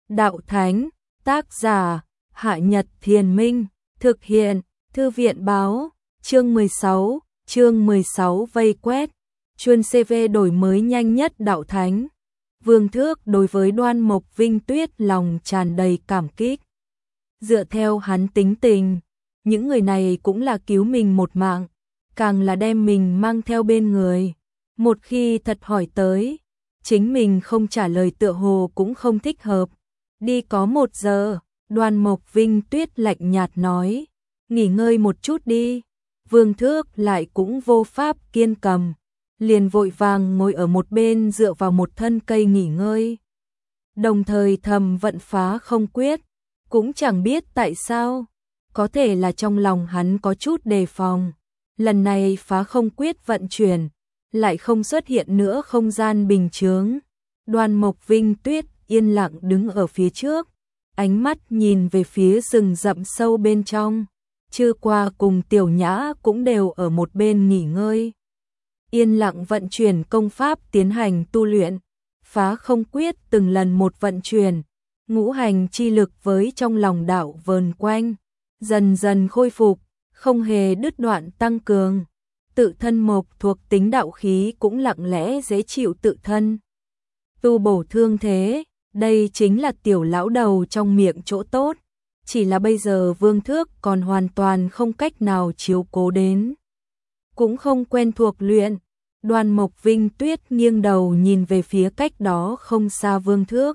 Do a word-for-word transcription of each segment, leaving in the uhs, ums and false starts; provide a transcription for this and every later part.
Đạo Thánh, tác giả, Hạ Nhật Thiền Minh, thực hiện, Thư viện Báo, chương mười sáu, chương mười sáu vây quét, chuyên xê vê đổi mới nhanh nhất Đạo Thánh. Vương Thước đối với Đoan Mộc Vinh Tuyết lòng tràn đầy cảm kích. Dựa theo hắn tính tình, những người này cũng là cứu mình một mạng, càng là đem mình mang theo bên người. Một khi thật hỏi tới, chính mình không trả lời tựa hồ cũng không thích hợp. Đi có một giờ, Đoan Mộc Vinh Tuyết lạnh nhạt nói, nghỉ ngơi một chút đi. Vương Thước lại cũng vô pháp kiên cầm, liền vội vàng ngồi ở một bên dựa vào một thân cây nghỉ ngơi. Đồng thời thầm vận phá không quyết, cũng chẳng biết tại sao, có thể là trong lòng hắn có chút đề phòng. Lần này phá không quyết vận chuyển, lại không xuất hiện nữa không gian bình chướng. Đoan Mộc Vinh Tuyết yên lặng đứng ở phía trước, ánh mắt nhìn về phía rừng rậm sâu bên trong. Chư Qua cùng Tiểu Nhã cũng đều ở một bên nghỉ ngơi. Yên lặng vận chuyển công pháp tiến hành tu luyện. Phá không quyết từng lần một vận chuyển, ngũ hành chi lực với trong lòng đạo vờn quanh, dần dần khôi phục, không hề đứt đoạn tăng cường. Tự thân mộc thuộc tính đạo khí cũng lặng lẽ dễ chịu tự thân tu bổ thương thế, đây chính là tiểu lão đầu trong miệng chỗ tốt. Chỉ là bây giờ Vương Thước còn hoàn toàn không cách nào chiếu cố đến, cũng không quen thuộc luyện. Đoan Mộc Vinh Tuyết nghiêng đầu nhìn về phía cách đó không xa Vương Thước.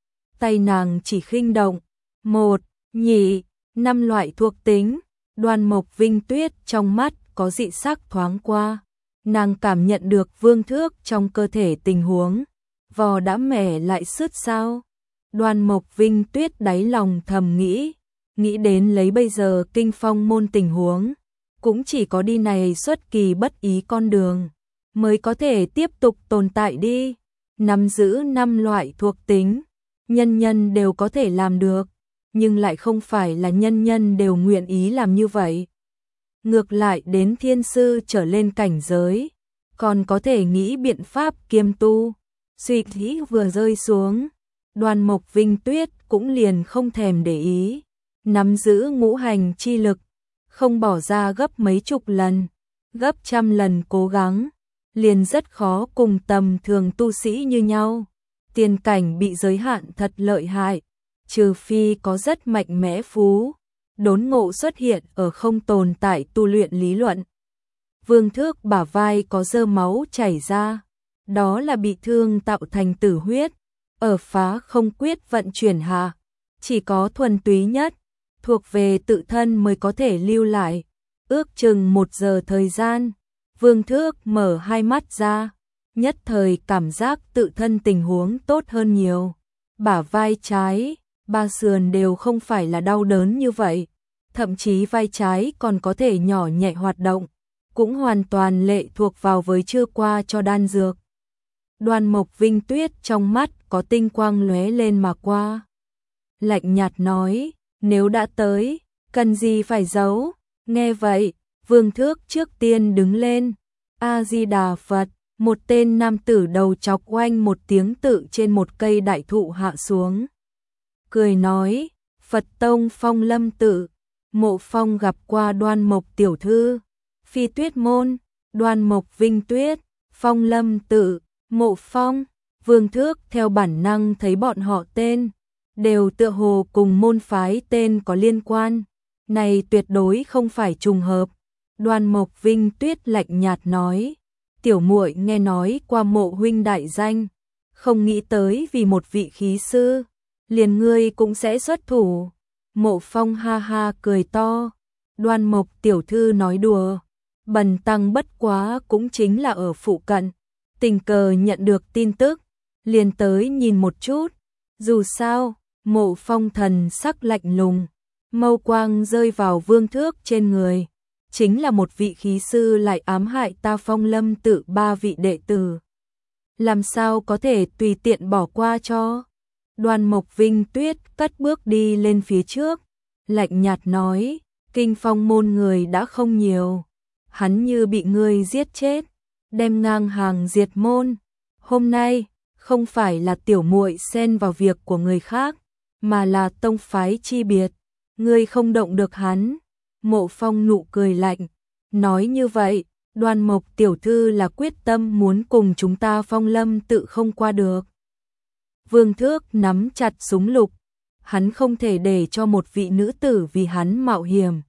Tay nàng chỉ khinh động, một, nhị, năm loại thuộc tính. Đoan Mộc Vinh Tuyết trong mắt có dị sắc thoáng qua. Nàng cảm nhận được Vương Thước trong cơ thể tình huống. Vò đã mẻ lại sứt sao. Đoan Mộc Vinh Tuyết đáy lòng thầm nghĩ. Nghĩ đến lấy bây giờ kinh phong môn tình huống, cũng chỉ có đi này xuất kỳ bất ý con đường, mới có thể tiếp tục tồn tại đi. Nắm giữ năm loại thuộc tính, nhân nhân đều có thể làm được, nhưng lại không phải là nhân nhân đều nguyện ý làm như vậy. Ngược lại đến thiên sư trở lên cảnh giới, còn có thể nghĩ biện pháp kiêm tu. Suy nghĩ vừa rơi xuống, Đoan Mộc Vinh Tuyết cũng liền không thèm để ý. Nắm giữ ngũ hành chi lực, không bỏ ra gấp mấy chục lần, gấp trăm lần cố gắng, liền rất khó cùng tầm thường tu sĩ như nhau. Tiền cảnh bị giới hạn thật lợi hại, trừ phi có rất mạnh mẽ phú, đốn ngộ xuất hiện ở không tồn tại tu luyện lý luận. Vương Thước bả vai có dơ máu chảy ra, đó là bị thương tạo thành tử huyết, ở phá không quyết vận chuyển hạ, chỉ có thuần túy nhất, thuộc về tự thân mới có thể lưu lại. Ước chừng một giờ thời gian, Vương Thước mở hai mắt ra, nhất thời cảm giác tự thân tình huống tốt hơn nhiều. Bả vai trái, ba sườn đều không phải là đau đớn như vậy, thậm chí vai trái còn có thể nhỏ nhẹ hoạt động, cũng hoàn toàn lệ thuộc vào với chưa qua cho đan dược. Đoan Mộc Vinh Tuyết trong mắt có tinh quang lóe lên mà qua. Lạnh nhạt nói, nếu đã tới, cần gì phải giấu. Nghe vậy, Vương Thước trước tiên đứng lên. A-di-đà Phật, một tên nam tử đầu chọc oanh một tiếng tự trên một cây đại thụ hạ xuống. Cười nói, Phật Tông Phong Lâm Tự, Mộ Phong gặp qua Đoan Mộc tiểu thư. Phi Tuyết môn, Đoan Mộc Vinh Tuyết, Phong Lâm Tự, Mộ Phong. Vương Thước theo bản năng thấy bọn họ tên đều tựa hồ cùng môn phái tên có liên quan, này tuyệt đối không phải trùng hợp. Đoan Mộc Vinh Tuyết lạnh nhạt nói, tiểu muội nghe nói qua Mộ huynh đại danh, không nghĩ tới vì một vị khí sư, liền ngươi cũng sẽ xuất thủ. Mộ Phong ha ha cười to, Đoan Mộc tiểu thư nói đùa, bần tăng bất quá cũng chính là ở phụ cận, tình cờ nhận được tin tức, liền tới nhìn một chút. Dù sao, Mộ Phong thần sắc lạnh lùng, mâu quang rơi vào Vương Thước trên người, chính là một vị khí sư lại ám hại ta Phong Lâm Tự ba vị đệ tử, làm sao có thể tùy tiện bỏ qua cho. Đoan Mộc Vinh Tuyết cất bước đi lên phía trước, lạnh nhạt nói, kinh phong môn người đã không nhiều, hắn như bị ngươi giết chết, đem ngang hàng diệt môn. Hôm nay không phải là tiểu muội xen vào việc của người khác, mà là tông phái chi biệt, ngươi không động được hắn. Mộ Phong nụ cười lạnh, nói như vậy, Đoan Mộc tiểu thư là quyết tâm muốn cùng chúng ta Phong Lâm tự không qua được. Vương Thước nắm chặt súng lục, hắn không thể để cho một vị nữ tử vì hắn mạo hiểm.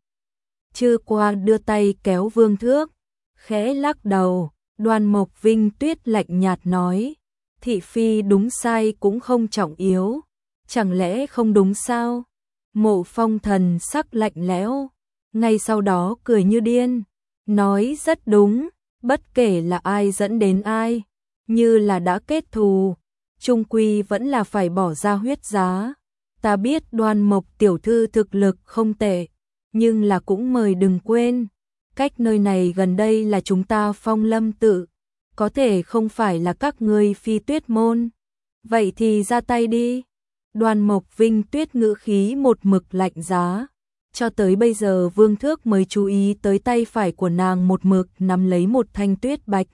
Chư Qua đưa tay kéo Vương Thước, khẽ lắc đầu. Đoan Mộc Vinh Tuyết lạnh nhạt nói, thị phi đúng sai cũng không trọng yếu, chẳng lẽ không đúng sao? Mộ Phong thần sắc lạnh lẽo, ngay sau đó cười như điên, nói rất đúng, bất kể là ai dẫn đến ai, như là đã kết thù, chung quy vẫn là phải bỏ ra huyết giá. Ta biết Đoan Mộc tiểu thư thực lực không tệ, nhưng là cũng mời đừng quên, cách nơi này gần đây là chúng ta Phong Lâm tự, có thể không phải là các ngươi Phi Tuyết môn. Vậy thì ra tay đi. Đoan Mộc Vinh Tuyết ngữ khí một mực lạnh giá. Cho tới bây giờ Vương Thước mới chú ý tới tay phải của nàng một mực nắm lấy một thanh tuyết bạch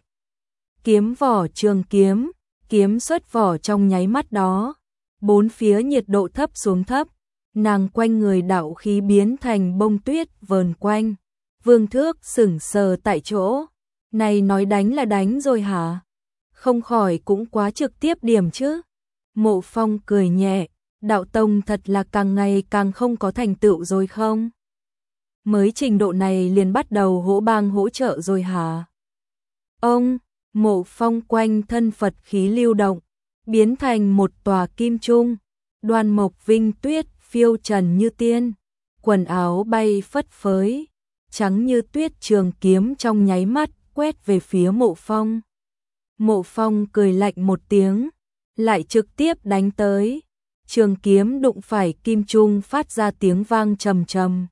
kiếm vỏ trường kiếm, kiếm xuất vỏ trong nháy mắt đó. Bốn phía nhiệt độ thấp xuống thấp, nàng quanh người đạo khí biến thành bông tuyết vờn quanh. Vương Thước sững sờ tại chỗ, này nói đánh là đánh rồi hả? Không khỏi cũng quá trực tiếp điểm chứ. Mộ Phong cười nhẹ, đạo tông thật là càng ngày càng không có thành tựu rồi không? Mới trình độ này liền bắt đầu hỗ bang hỗ trợ rồi hả? Ông, Mộ Phong quanh thân Phật khí lưu động, biến thành một tòa kim trung. Đoan Mộc Vinh Tuyết phiêu trần như tiên, quần áo bay phất phới, trắng như tuyết trường kiếm trong nháy mắt quét về phía Mộ Phong. Mộ Phong cười lạnh một tiếng, lại trực tiếp đánh tới. Trường kiếm đụng phải kim trung phát ra tiếng vang trầm trầm.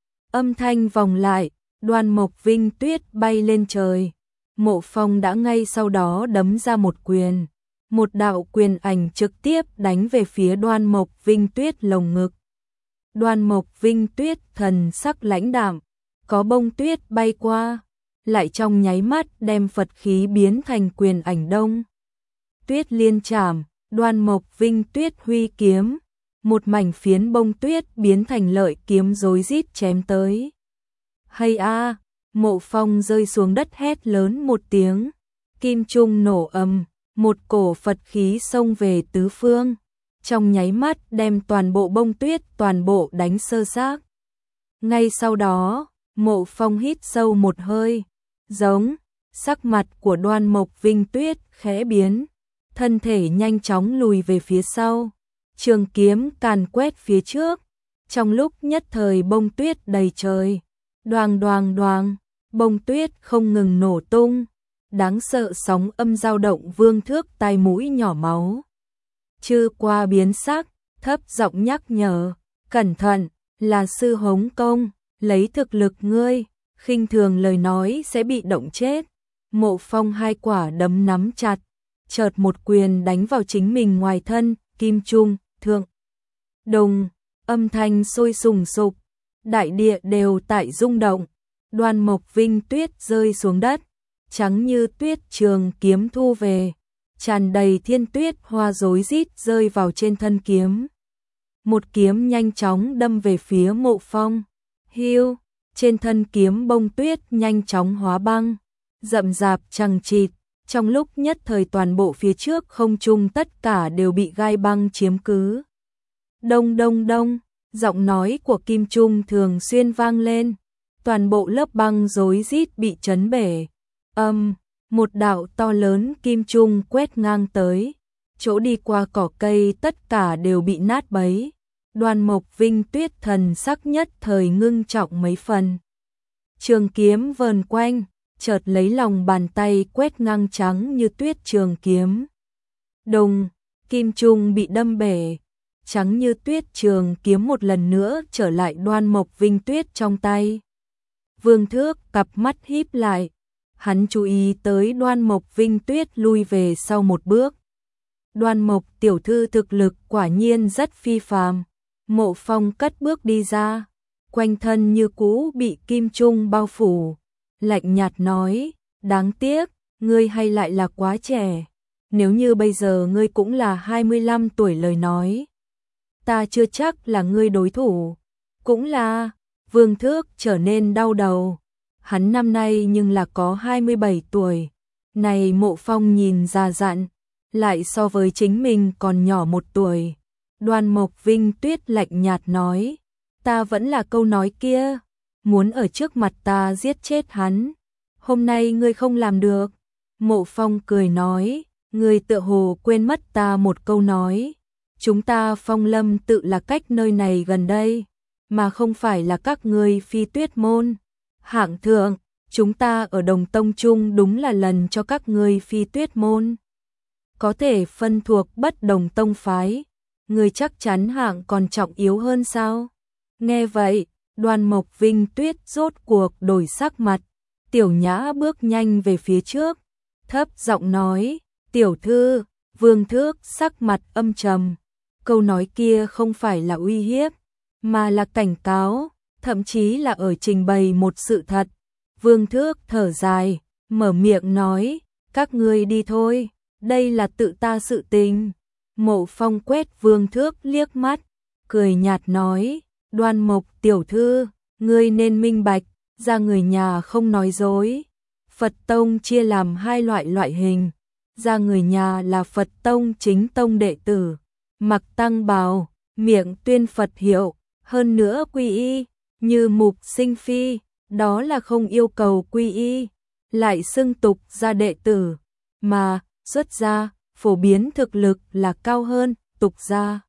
Âm thanh vòng lại, Đoan Mộc Vinh Tuyết bay lên trời. Mộ Phong đã ngay sau đó đấm ra một quyền. Một đạo quyền ảnh trực tiếp đánh về phía Đoan Mộc Vinh Tuyết lồng ngực. Đoan Mộc Vinh Tuyết thần sắc lãnh đạm, có bông tuyết bay qua, lại trong nháy mắt đem Phật khí biến thành quyền ảnh đông. Tuyết liên trảm, Đoan Mộc Vinh Tuyết huy kiếm, một mảnh phiến bông tuyết biến thành lợi kiếm rối rít chém tới. Hay a, Mộ Phong rơi xuống đất hét lớn một tiếng, kim trung nổ ầm, một cổ Phật khí xông về tứ phương, trong nháy mắt đem toàn bộ bông tuyết toàn bộ đánh sơ xác. Ngay sau đó, Mộ Phong hít sâu một hơi, giống, sắc mặt của Đoan Mộc Vinh Tuyết khẽ biến, thân thể nhanh chóng lùi về phía sau, trường kiếm càn quét phía trước, trong lúc nhất thời bông tuyết đầy trời, đoàng đoàng đoàng, bông tuyết không ngừng nổ tung, đáng sợ sóng âm dao động. Vương Thước tai mũi nhỏ máu. Chư Qua biến sắc, thấp giọng nhắc nhở, cẩn thận, là sư hống công, lấy thực lực ngươi, khinh thường lời nói sẽ bị động chết. Mộ Phong hai quả đấm nắm chặt, chợt một quyền đánh vào chính mình ngoài thân, kim trung, thượng. Đùng, âm thanh sôi sùng sục, đại địa đều tại rung động. Đoan Mộc Vinh Tuyết rơi xuống đất, trắng như tuyết trường kiếm thu về, tràn đầy thiên tuyết hoa rối rít rơi vào trên thân kiếm. Một kiếm nhanh chóng đâm về phía Mộ Phong. Hiu, trên thân kiếm bông tuyết nhanh chóng hóa băng, rậm rạp chằng chịt, trong lúc nhất thời toàn bộ phía trước không trung tất cả đều bị gai băng chiếm cứ. Đông đông đông, giọng nói của Kim Trung thường xuyên vang lên, toàn bộ lớp băng rối rít bị chấn bể. Âm, một đạo to lớn kim trung quét ngang tới, chỗ đi qua cỏ cây tất cả đều bị nát bấy. Đoan Mộc Vinh Tuyết thần sắc nhất thời ngưng trọng mấy phần. Trường kiếm vờn quanh, chợt lấy lòng bàn tay quét ngang trắng như tuyết trường kiếm. Đùng, kim trung bị đâm bể, trắng như tuyết trường kiếm một lần nữa trở lại Đoan Mộc Vinh Tuyết trong tay. Vương Thước cặp mắt híp lại, hắn chú ý tới Đoan Mộc Vinh Tuyết lui về sau một bước. Đoan Mộc tiểu thư thực lực quả nhiên rất phi phàm. Mộ Phong cất bước đi ra, quanh thân như cũ bị kim trung bao phủ, lạnh nhạt nói, đáng tiếc, ngươi hay lại là quá trẻ, nếu như bây giờ ngươi cũng là hai mươi lăm tuổi lời nói, ta chưa chắc là ngươi đối thủ. Cũng là, Vương Thước trở nên đau đầu. Hắn năm nay nhưng là có hai mươi bảy tuổi. Này Mộ Phong nhìn già dặn, lại so với chính mình còn nhỏ một tuổi. Đoan Mộc Vinh Tuyết lạnh nhạt nói, ta vẫn là câu nói kia, muốn ở trước mặt ta giết chết hắn. Hôm nay ngươi không làm được. Mộ Phong cười nói, ngươi tựa hồ quên mất ta một câu nói. Chúng ta Phong Lâm tự là cách nơi này gần đây, mà không phải là các ngươi Phi Tuyết môn. Hạng thượng, chúng ta ở Đồng Tông chung đúng là lần cho các ngươi Phi Tuyết môn có thể phân thuộc bất đồng tông phái. Ngươi chắc chắn hạng còn trọng yếu hơn sao? Nghe vậy, Đoan Mộc Vinh Tuyết rốt cuộc đổi sắc mặt. Tiểu Nhã bước nhanh về phía trước, thấp giọng nói, tiểu thư. Vương Thước sắc mặt âm trầm. Câu nói kia không phải là uy hiếp, mà là cảnh cáo, thậm chí là ở trình bày một sự thật. Vương Thước thở dài, mở miệng nói, các ngươi đi thôi, đây là tự ta sự tình. Mộ Phong quét Vương Thước liếc mắt, cười nhạt nói, Đoan Mộc tiểu thư, ngươi nên minh bạch, ra người nhà không nói dối. Phật tông chia làm hai loại loại hình, ra người nhà là Phật tông chính tông đệ tử, mặc tăng bào, miệng tuyên Phật hiệu, hơn nữa quy y, như Mục Sinh Phi, đó là không yêu cầu quy y, lại xưng tục gia đệ tử, mà xuất gia, phổ biến thực lực là cao hơn tục gia.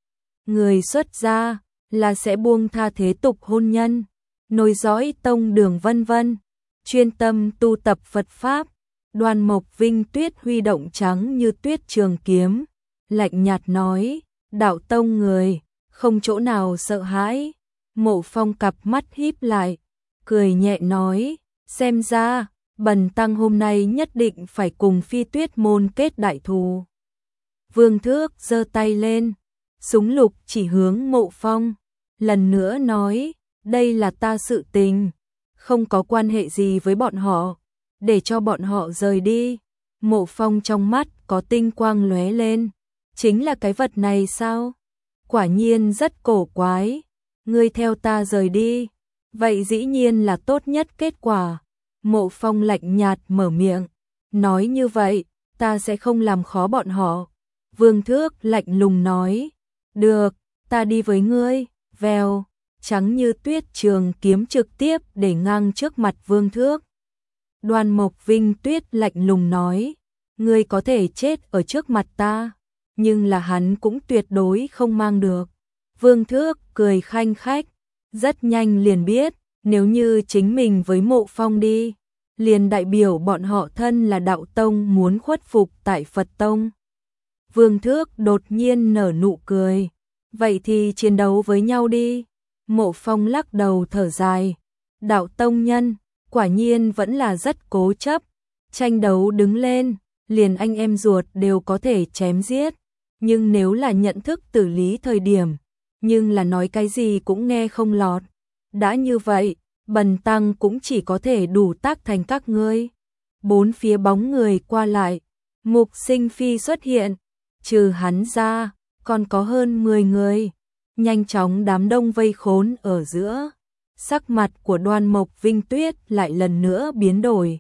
Người xuất gia là sẽ buông tha thế tục hôn nhân, nối dõi tông đường vân vân, chuyên tâm tu tập Phật Pháp. Đoan Mộc Vinh Tuyết huy động trắng như tuyết trường kiếm, lạnh nhạt nói, đạo tông người, không chỗ nào sợ hãi. Mộ Phong cặp mắt híp lại, cười nhẹ nói, xem ra, bần tăng hôm nay nhất định phải cùng Phi Tuyết môn kết đại thù. Vương Thước giơ tay lên, súng lục chỉ hướng Mộ Phong, lần nữa nói, đây là ta sự tình, không có quan hệ gì với bọn họ, để cho bọn họ rời đi. Mộ Phong trong mắt có tinh quang lóe lên, chính là cái vật này sao? Quả nhiên rất cổ quái, ngươi theo ta rời đi, vậy dĩ nhiên là tốt nhất kết quả. Mộ Phong lạnh nhạt mở miệng, nói như vậy, ta sẽ không làm khó bọn họ. Vương Thước lạnh lùng nói, được, ta đi với ngươi. Vèo, trắng như tuyết trường kiếm trực tiếp để ngang trước mặt Vương Thước. Đoan Mộc Vinh Tuyết lạnh lùng nói, ngươi có thể chết ở trước mặt ta, nhưng là hắn cũng tuyệt đối không mang được. Vương Thước cười khanh khách, rất nhanh liền biết, nếu như chính mình với Mộ Phong đi, liền đại biểu bọn họ thân là đạo tông muốn khuất phục tại Phật tông. Vương Thước đột nhiên nở nụ cười, vậy thì chiến đấu với nhau đi. Mộ Phong lắc đầu thở dài, đạo tông nhân, quả nhiên vẫn là rất cố chấp, tranh đấu đứng lên, liền anh em ruột đều có thể chém giết, nhưng nếu là nhận thức tử lý thời điểm, nhưng là nói cái gì cũng nghe không lọt. Đã như vậy, bần tăng cũng chỉ có thể đủ tác thành các ngươi. Bốn phía bóng người qua lại, Mục Sinh Phi xuất hiện, trừ hắn ra, còn có hơn mười người. Nhanh chóng đám đông vây khốn ở giữa, sắc mặt của Đoan Mộc Vinh Tuyết lại lần nữa biến đổi.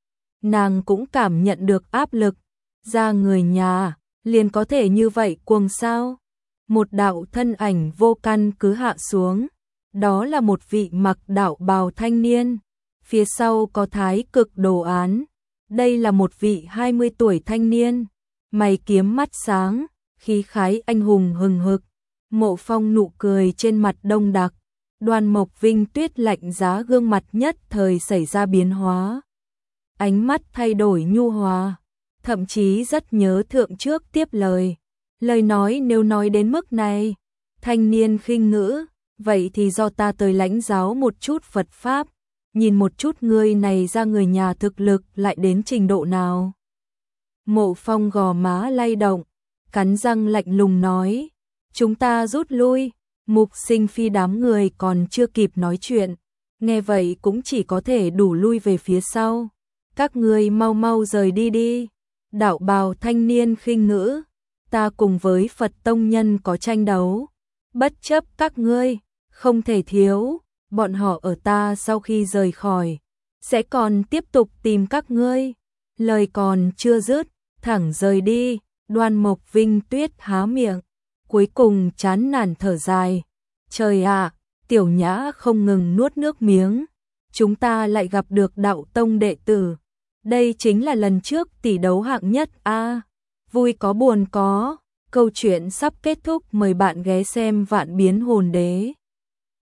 Nàng cũng cảm nhận được áp lực, ra người nhà, liền có thể như vậy cuồng sao? Một đạo thân ảnh vô căn cứ hạ xuống, đó là một vị mặc đạo bào thanh niên, phía sau có thái cực đồ án. Đây là một vị hai mươi tuổi thanh niên, mày kiếm mắt sáng, khí khái anh hùng hừng hực. Mộ Phong nụ cười trên mặt đông đặc, Đoan Mộc Vinh Tuyết lạnh giá gương mặt nhất thời xảy ra biến hóa. Ánh mắt thay đổi nhu hòa, thậm chí rất nhớ thượng trước tiếp lời. Lời nói nếu nói đến mức này, thanh niên khinh ngữ, vậy thì do ta tới lãnh giáo một chút Phật Pháp, nhìn một chút ngươi này ra người nhà thực lực lại đến trình độ nào. Mộ Phong gò má lay động, cắn răng lạnh lùng nói, chúng ta rút lui. Mục Sinh Phi đám người còn chưa kịp nói chuyện, nghe vậy cũng chỉ có thể đủ lui về phía sau. Các ngươi mau mau rời đi đi. Đạo bào thanh niên khinh ngữ, ta cùng với Phật tông nhân có tranh đấu, bất chấp các ngươi, không thể thiếu, bọn họ ở ta sau khi rời khỏi, sẽ còn tiếp tục tìm các ngươi. Lời còn chưa dứt, thẳng rời đi, Đoan Mộc Vinh Tuyết há miệng, cuối cùng chán nản thở dài. Trời ạ, Tiểu Nhã không ngừng nuốt nước miếng, chúng ta lại gặp được đạo tông đệ tử. Đây chính là lần trước tỷ đấu hạng nhất a. À, vui có buồn có. Câu chuyện sắp kết thúc, mời bạn ghé xem Vạn Biến Hồn Đế.